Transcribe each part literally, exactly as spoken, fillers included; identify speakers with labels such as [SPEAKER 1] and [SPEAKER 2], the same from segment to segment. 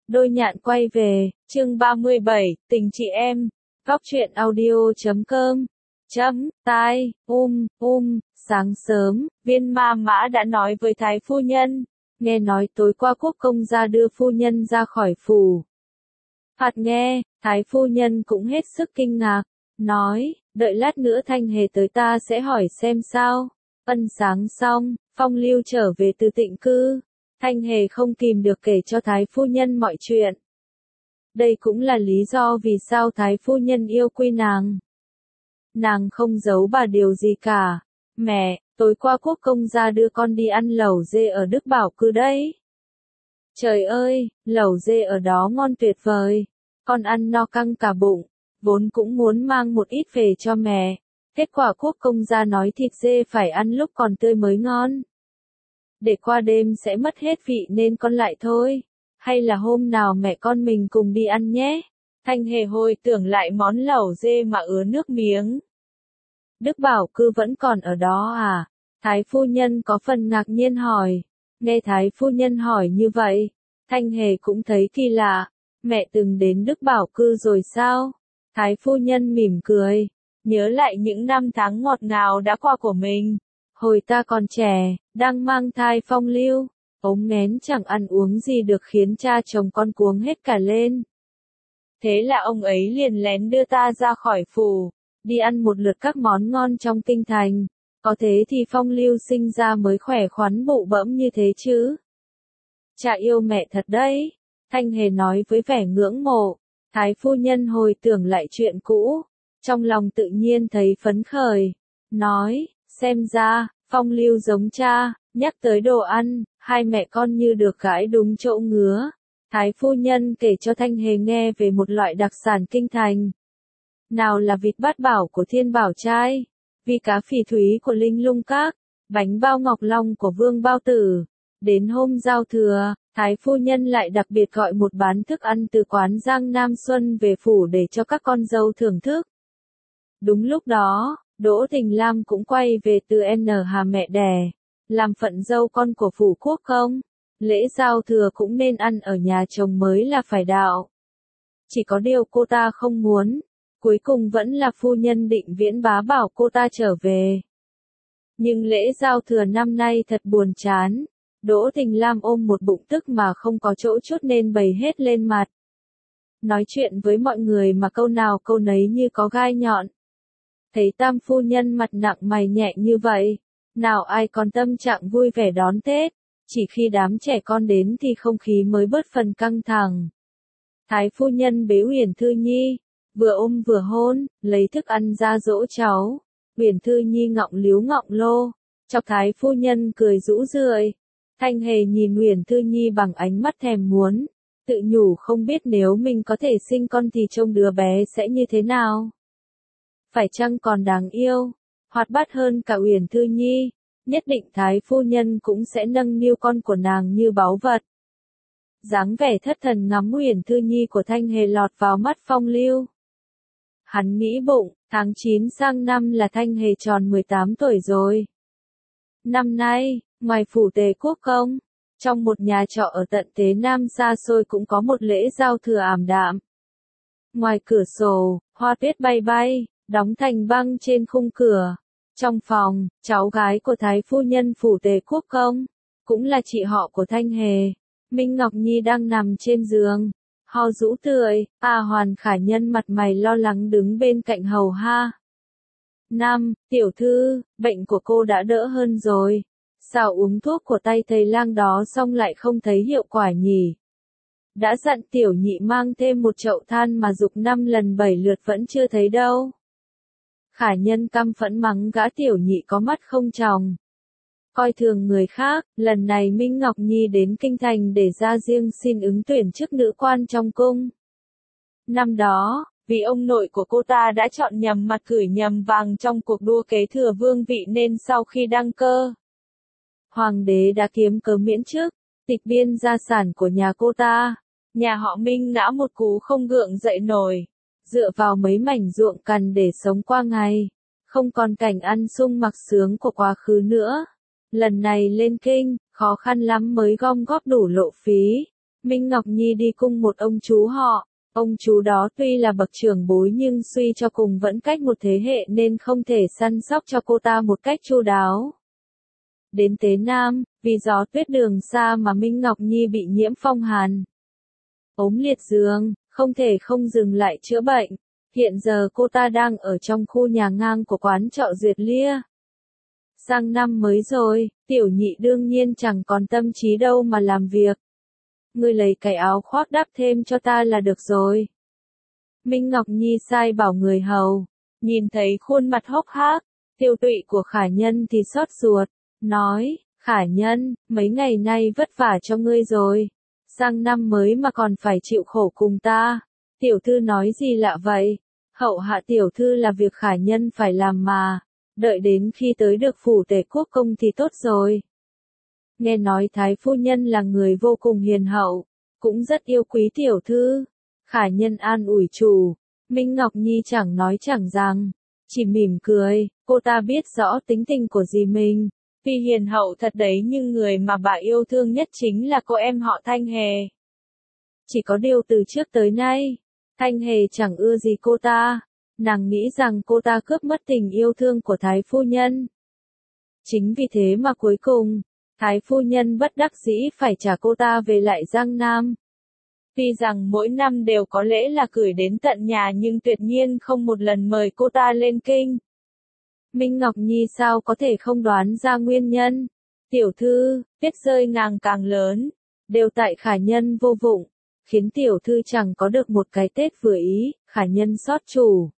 [SPEAKER 1] Đôi nhạn quay về, chương ba mươi bảy, tình chị em, góc truyện audio chấm com, chấm, tai, um, um, sáng sớm, Viên Ma Mã đã nói với Thái phu nhân, nghe nói tối qua quốc công gia đưa phu nhân ra khỏi phủ. Phạt nghe, Thái phu nhân cũng hết sức kinh ngạc, nói, đợi lát nữa Thanh Hề tới ta sẽ hỏi xem sao. Ân sáng xong, Phong Lưu trở về từ Tịnh Cư. Thanh Hề không kìm được kể cho Thái phu nhân mọi chuyện. Đây cũng là lý do vì sao Thái phu nhân yêu quý nàng. Nàng không giấu bà điều gì cả. Mẹ, tối qua quốc công gia đưa con đi ăn lẩu dê ở Đức Bảo Cư đấy. Trời ơi, lẩu dê ở đó ngon tuyệt vời. Con ăn no căng cả bụng, vốn cũng muốn mang một ít về cho mẹ. Kết quả quốc công gia nói thịt dê phải ăn lúc còn tươi mới ngon. Để qua đêm sẽ mất hết vị nên con lại thôi. Hay là hôm nào mẹ con mình cùng đi ăn nhé. Thanh Hề hồi tưởng lại món lẩu dê mà ứa nước miếng. Đức Bảo Cư vẫn còn ở đó à? Thái phu nhân có phần ngạc nhiên hỏi. Nghe Thái phu nhân hỏi như vậy, Thanh Hề cũng thấy kỳ lạ. Mẹ từng đến Đức Bảo Cư rồi sao? Thái phu nhân mỉm cười, nhớ lại những năm tháng ngọt ngào đã qua của mình. Hồi ta còn trẻ, đang mang thai Phong Lưu, ốm nghén chẳng ăn uống gì được khiến cha chồng con cuống hết cả lên. Thế là ông ấy liền lén đưa ta ra khỏi phủ, đi ăn một lượt các món ngon trong kinh thành. Có thế thì Phong Lưu sinh ra mới khỏe khoắn bụ bẫm như thế chứ. Cha yêu mẹ thật đấy, Thanh Hề nói với vẻ ngưỡng mộ. Thái phu nhân hồi tưởng lại chuyện cũ, trong lòng tự nhiên thấy phấn khởi, nói, xem ra, Phong Lưu giống cha. Nhắc tới đồ ăn, hai mẹ con như được gãi đúng chỗ ngứa. Thái phu nhân kể cho Thanh Hề nghe về một loại đặc sản kinh thành. Nào là vịt bát bảo của Thiên Bảo Trai, vi cá phỉ thúy của Linh Lung Các, bánh bao ngọc long của Vương Bao Tử. Đến hôm giao thừa, Thái phu nhân lại đặc biệt gọi một bán thức ăn từ quán Giang Nam Xuân về phủ để cho các con dâu thưởng thức. Đúng lúc đó, Đỗ Tình Lam cũng quay về từ N Hà mẹ đẻ, làm phận dâu con của phủ quốc công. Lễ giao thừa cũng nên ăn ở nhà chồng mới là phải đạo. Chỉ có điều cô ta không muốn, cuối cùng vẫn là phu nhân Định Viễn bá bảo cô ta trở về. Nhưng lễ giao thừa năm nay thật buồn chán. Đỗ Tình Lam ôm một bụng tức mà không có chỗ chút nên bày hết lên mặt. Nói chuyện với mọi người mà câu nào câu nấy như có gai nhọn. Thấy tam phu nhân mặt nặng mày nhẹ như vậy, nào ai còn tâm trạng vui vẻ đón Tết, chỉ khi đám trẻ con đến thì không khí mới bớt phần căng thẳng. Thái phu nhân bế Uyển Thư Nhi, vừa ôm vừa hôn, lấy thức ăn ra dỗ cháu. Uyển Thư Nhi ngọng líu ngọng lô, chọc Thái phu nhân cười rũ rượi. Thanh Hề nhìn Uyển Thư Nhi bằng ánh mắt thèm muốn, tự nhủ không biết nếu mình có thể sinh con thì trông đứa bé sẽ như thế nào. Phải chăng còn đáng yêu, hoạt bát hơn cả Uyển Thư Nhi, nhất định Thái phu nhân cũng sẽ nâng niu con của nàng như báu vật. Dáng vẻ thất thần ngắm Uyển Thư Nhi của Thanh Hề lọt vào mắt Phong Lưu. Hắn nghĩ bụng, tháng chín sang năm là Thanh Hề tròn mười tám tuổi rồi. Năm nay, ngoài phủ Tề quốc công, trong một nhà trọ ở tận Tế Nam xa xôi cũng có một lễ giao thừa ảm đạm. Ngoài cửa sổ, hoa tuyết bay bay, đóng thành băng trên khung cửa. Trong phòng, cháu gái của Thái phu nhân phủ Tề quốc công, cũng là chị họ của Thanh Hề, Minh Ngọc Nhi đang nằm trên giường, ho rũ tươi. A Hoàn Khả Nhân mặt mày lo lắng đứng bên cạnh hầu ha. Năm, tiểu thư, bệnh của cô đã đỡ hơn rồi. Sao uống thuốc của tay thầy lang đó xong lại không thấy hiệu quả nhỉ? Đã dặn tiểu nhị mang thêm một chậu than mà giục năm lần bảy lượt vẫn chưa thấy đâu. Khả Nhân căm phẫn mắng gã tiểu nhị có mắt không tròng, coi thường người khác. Lần này Minh Ngọc Nhi đến kinh thành để ra riêng xin ứng tuyển chức nữ quan trong cung. Năm đó, vì ông nội của cô ta đã chọn nhầm mặt gửi nhầm vàng trong cuộc đua kế thừa vương vị nên sau khi đăng cơ, hoàng đế đã kiếm cớ miễn chức, tịch biên gia sản của nhà cô ta. Nhà họ Minh ngã một cú không gượng dậy nổi, dựa vào mấy mảnh ruộng cằn để sống qua ngày, không còn cảnh ăn sung mặc sướng của quá khứ nữa. Lần này lên kinh, khó khăn lắm mới gom góp đủ lộ phí. Minh Ngọc Nhi đi cung một ông chú họ. Ông chú đó tuy là bậc trưởng bối nhưng suy cho cùng vẫn cách một thế hệ nên không thể săn sóc cho cô ta một cách chu đáo. Đến Tế Nam, vì gió tuyết đường xa mà Minh Ngọc Nhi bị nhiễm phong hàn. Ốm liệt giường, không thể không dừng lại chữa bệnh. Hiện giờ cô ta đang ở trong khu nhà ngang của quán trọ Duyệt Lia. Sang năm mới rồi, tiểu nhị đương nhiên chẳng còn tâm trí đâu mà làm việc. Ngươi lấy cái áo khoác đắp thêm cho ta là được rồi. Minh Ngọc Nhi sai bảo người hầu. Nhìn thấy khuôn mặt hốc hác, tiêu tụy của Khả Nhân thì xót ruột. Nói, Khả Nhân, mấy ngày nay vất vả cho ngươi rồi. Sang năm mới mà còn phải chịu khổ cùng ta. Tiểu thư nói gì lạ vậy? Hậu hạ tiểu thư là việc Khả Nhân phải làm mà. Đợi đến khi tới được phủ Tề Quốc công thì tốt rồi. Nghe nói Thái phu nhân là người vô cùng hiền hậu, cũng rất yêu quý tiểu thư. Khả Nhân an ủi chủ. Minh Ngọc Nhi chẳng nói chẳng rằng, chỉ mỉm cười. Cô ta biết rõ tính tình của dì mình. Tuy hiền hậu thật đấy nhưng người mà bà yêu thương nhất chính là cô em họ Thanh Hề. Chỉ có điều từ trước tới nay, Thanh Hề chẳng ưa gì cô ta. Nàng nghĩ rằng cô ta cướp mất tình yêu thương của Thái phu nhân. Chính vì thế mà cuối cùng, Thái phu nhân bất đắc dĩ phải trả cô ta về lại Giang Nam. Tuy rằng mỗi năm đều có lễ là gửi đến tận nhà nhưng tuyệt nhiên không một lần mời cô ta lên kinh. Minh Ngọc Nhi sao có thể không đoán ra nguyên nhân? Tiểu thư, tuyết rơi ngàng càng lớn, đều tại Khả Nhân vô vụng, khiến tiểu thư chẳng có được một cái Tết vừa ý. Khả Nhân xót chủ.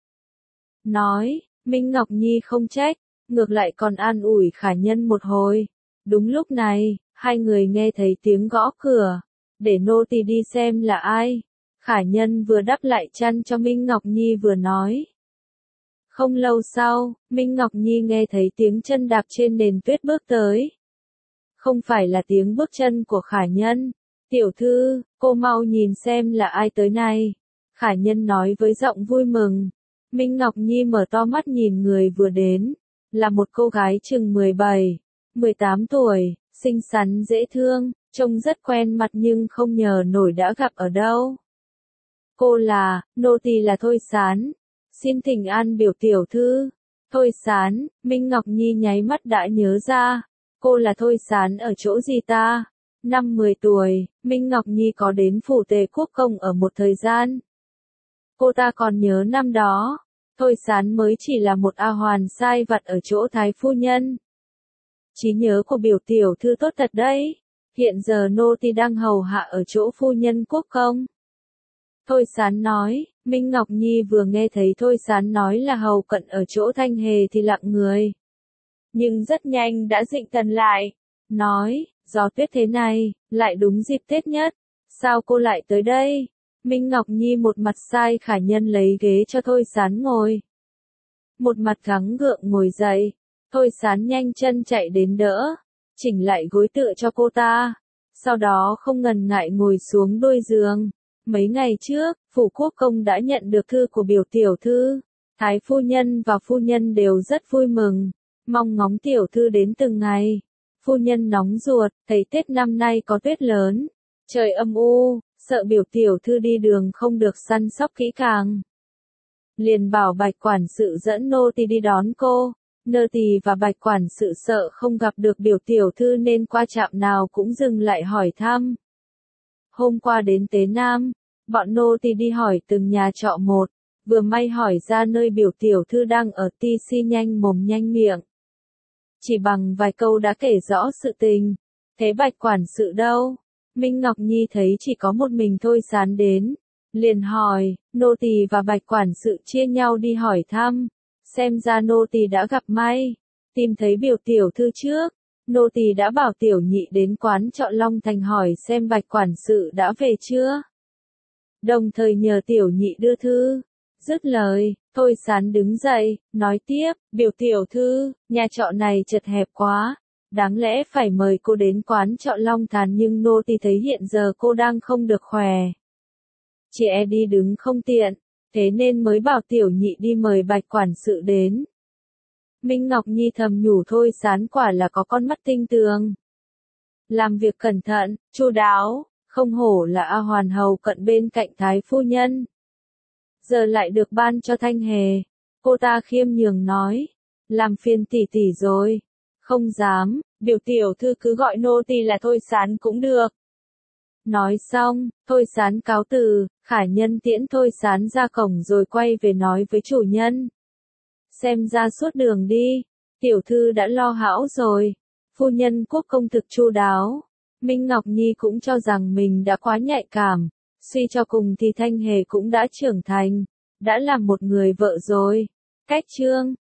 [SPEAKER 1] Nói, Minh Ngọc Nhi không trách, ngược lại còn an ủi Khả Nhân một hồi. Đúng lúc này, hai người nghe thấy tiếng gõ cửa, để nô tỳ đi xem là ai. Khả Nhân vừa đắp lại chăn cho Minh Ngọc Nhi vừa nói. Không lâu sau, Minh Ngọc Nhi nghe thấy tiếng chân đạp trên nền tuyết bước tới. Không phải là tiếng bước chân của Khả Nhân. Tiểu thư, cô mau nhìn xem là ai tới này. Khả Nhân nói với giọng vui mừng. Minh Ngọc Nhi mở to mắt nhìn người vừa đến. Là một cô gái chừng mười bảy, mười tám tuổi, xinh xắn dễ thương, trông rất quen mặt nhưng không nhờ nổi đã gặp ở đâu. Cô là, nô tỳ là Thôi Sán. Xin thỉnh an biểu tiểu thư. Thôi Sán, Minh Ngọc Nhi nháy mắt đã nhớ ra. Cô là Thôi Sán ở chỗ gì ta? Năm mười tuổi, Minh Ngọc Nhi có đến phủ Tề Quốc công ở một thời gian. Cô ta còn nhớ năm đó, Thôi Sán mới chỉ là một A hoàn sai vặt ở chỗ Thái phu nhân. Trí nhớ của biểu tiểu thư tốt thật đấy. Hiện giờ nô tỳ đang hầu hạ ở chỗ phu nhân quốc công. Thôi Sán nói. Minh Ngọc Nhi vừa nghe thấy Thôi Sán nói là hầu cận ở chỗ Thanh Hề thì lặng người. Nhưng rất nhanh đã dịnh thần lại. Nói, gió tuyết thế này, lại đúng dịp Tết nhất. Sao cô lại tới đây? Minh Ngọc Nhi một mặt sai Khả Nhân lấy ghế cho Thôi Sán ngồi. Một mặt gắng gượng ngồi dậy. Thôi Sán nhanh chân chạy đến đỡ. Chỉnh lại gối tựa cho cô ta. Sau đó không ngần ngại ngồi xuống đôi giường. Mấy ngày trước, phủ quốc công đã nhận được thư của biểu tiểu thư. Thái phu nhân và phu nhân đều rất vui mừng. Mong ngóng tiểu thư đến từng ngày. Phu nhân nóng ruột, thấy Tết năm nay có tuyết lớn. Trời âm u, sợ biểu tiểu thư đi đường không được săn sóc kỹ càng. Liền bảo Bạch quản sự dẫn nô tỳ đi đón cô. Nô tỳ và Bạch quản sự sợ không gặp được biểu tiểu thư nên qua trạm nào cũng dừng lại hỏi thăm. Hôm qua đến Tế Nam, bọn nô tỳ đi hỏi từng nhà trọ một, vừa may hỏi ra nơi biểu tiểu thư đang ở ti si nhanh mồm nhanh miệng. Chỉ bằng vài câu đã kể rõ sự tình. Thế Bạch quản sự đâu? Minh Ngọc Nhi thấy chỉ có một mình Thôi Sán đến. Liền hỏi, nô tỳ và Bạch quản sự chia nhau đi hỏi thăm. Xem ra nô tỳ đã gặp may. Tìm thấy biểu tiểu thư trước. Nô tỳ đã bảo tiểu nhị đến quán trọ Long Thành hỏi xem Bạch quản sự đã về chưa. Đồng thời nhờ tiểu nhị đưa thư. Dứt lời, Thôi Sán đứng dậy, nói tiếp, biểu tiểu thư, nhà trọ này chật hẹp quá. Đáng lẽ phải mời cô đến quán trọ Long Thành nhưng nô tỳ thấy hiện giờ cô đang không được khỏe. Chị e đi đứng không tiện, thế nên mới bảo tiểu nhị đi mời Bạch quản sự đến. Minh Ngọc Nhi thầm nhủ Thôi Sán quả là có con mắt tinh tường. Làm việc cẩn thận, chu đáo, Không hổ là A Hoàn hầu cận bên cạnh Thái phu nhân. Giờ lại được ban cho Thanh Hề. Cô ta khiêm nhường nói. Làm phiền tỷ tỷ rồi. Không dám, biểu tiểu thư cứ gọi nô tỳ là Thôi Sán cũng được. Nói xong, Thôi Sán cáo từ, Khả Nhân tiễn Thôi Sán ra cổng rồi quay về nói với chủ nhân. Xem ra suốt đường đi, tiểu thư đã lo hão rồi. Phu nhân quốc công thực chu đáo. Minh Ngọc Nhi cũng cho rằng mình đã quá nhạy cảm. Suy cho cùng thì Thanh Hề cũng đã trưởng thành, đã là một người vợ rồi. Cách chương